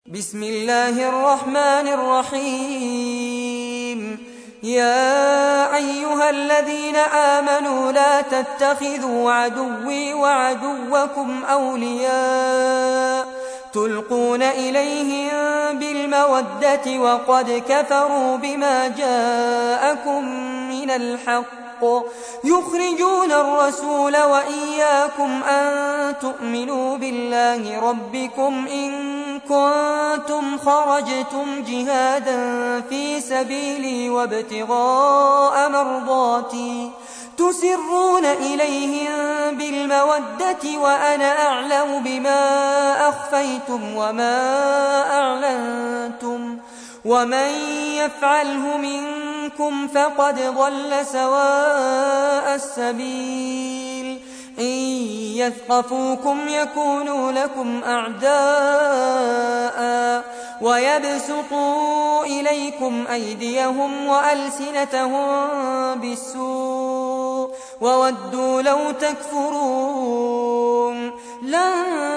بسم الله الرحمن الرحيم. يا أيها الذين آمنوا لا تتخذوا عدوي وعدوكم أولياء تلقون إليهم بالمودة وقد كفروا بما جاءكم من الحق يخرجون الرسول وإياكم أن تؤمنوا بالله ربكم إن كنتم خرجتم جهادا في سبيلي وابتغاء مرضاتي تسرون إليهم بالمودة وأنا أعلم بما أخفيتم وما أعلنتم ومن يفعله منكم فقد ضل سواء السبيل. إن يثقفوكم يكونوا لكم أعداء ويبسطوا إليكم أيديهم وألسنتهم بالسوء وودوا لو تكفرون. لن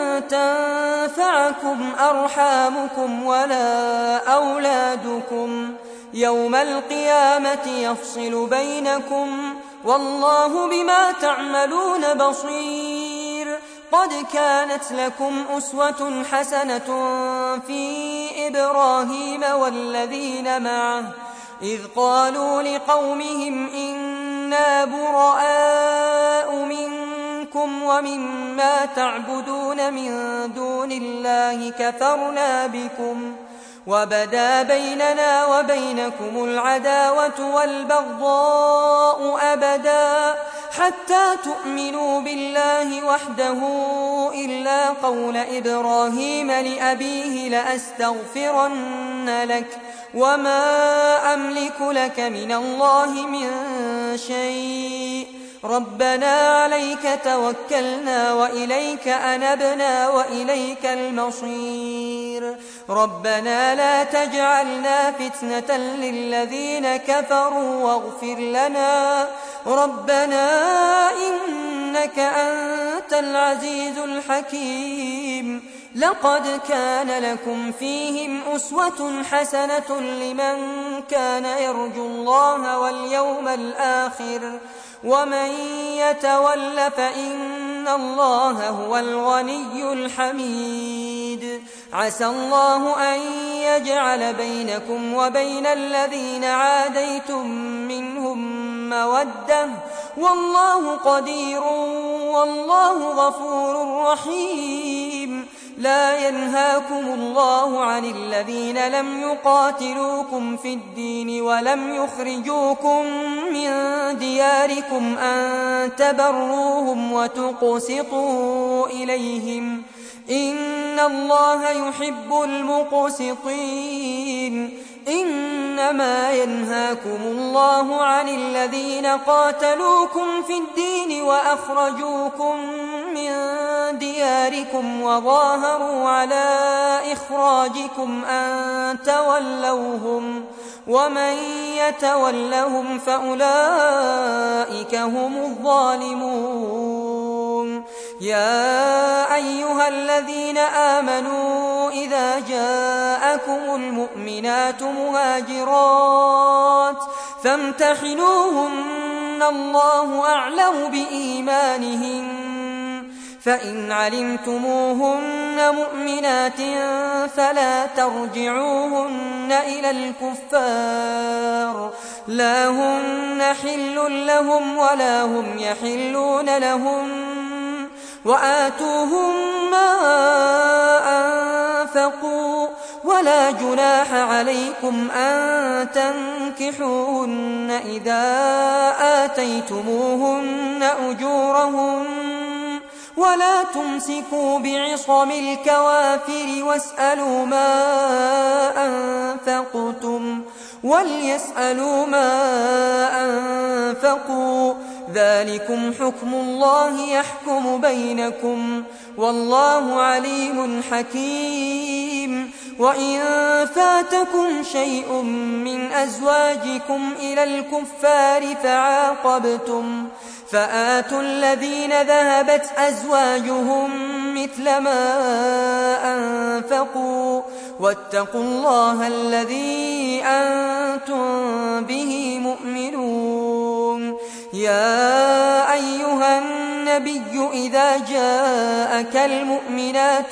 تنفعكم أرحامكم ولا أولادكم يوم القيامة يفصل بينكم والله بما تعملون بصير. قد كانت لكم أسوة حسنة في إبراهيم والذين معه إذ قالوا لقومهم إنا براء منكم ومما تعبدون من دون الله كفرنا بكم وبدا بيننا وبينكم العداوة والبغضاء أبدا حتى تؤمنوا بالله وحده إلا قول إبراهيم لأبيه لأستغفرن لك وما أملك لك من الله من شيء ربنا عليك توكلنا وإليك أنبنا وإليك المصير. ربنا لا تجعلنا فتنة للذين كفروا واغفر لنا ربنا إنك أنت العزيز الحكيم. لقد كان لكم فيهم أسوة حسنة لمن كان يرجو الله واليوم الآخر ومن يتول فإن الله هو الغني الحميد. عسى الله أن يجعل بينكم وبين الذين عاديتم منهم مودة والله قدير والله غفور رحيم. لا ينهاكم الله عن الذين لم يقاتلوكم في الدين ولم يخرجوكم من دياركم أن تبروهم وتقسطوا إليهم إن الله يحب المقسطين. إنما ينهاكم الله عن الذين قاتلوكم في الدين وأخرجوكم من دياركم وظاهروا على إخراجكم أن تولوهم ومن يتولهم فأولئك هم الظالمون. يا أيها الذين آمنوا إذا جاءكم المؤمنات مهاجرات فامتحنوهن الله أعلم بإيمانهن فإن علمتموهن مؤمنات فلا ترجعوهن إلى الكفار لا هن حل لهم ولا هم يحلون لهم وآتوهم ما أنفقوا ولا جناح عليكم أن تنكحوهن إذا آتيتموهن أجورهم ولا تمسكوا بعصم الكوافر واسألوا ما أنفقتم وليسألوا ما أنفقوا ذلكم حكم الله يحكم بينكم والله عليم حكيم. وإن فاتكم شيء من أزواجكم إلى الكفار فعاقبتم فآتوا الذين ذهبت أزواجهم مثل ما أنفقوا واتقوا الله الذي أنتم به مؤمنون. يا أيها النبي إذا جاءك المؤمنات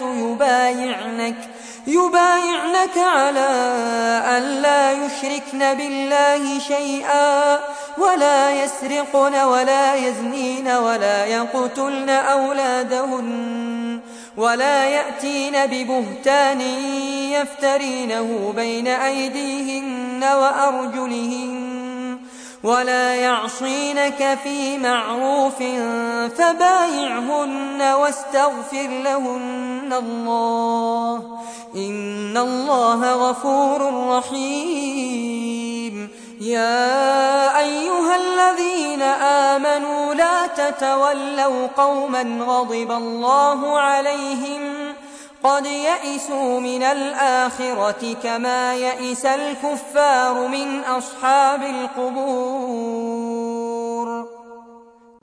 يبايعنك على أن لا يشركن بالله شيئا ولا يسرقن ولا يزنين ولا يقتلن أولادهن ولا يأتين ببهتان يفترينه بين أيديهن وأرجلهن ولا يعصينك في معروف فبايعهن واستغفر لهن الله إن الله غفور رحيم. يا أيها الذين آمنوا لا تتولوا قوما غضب الله عليهم قد يئسوا من الآخرة كما يئس الكفار من أصحاب القبور.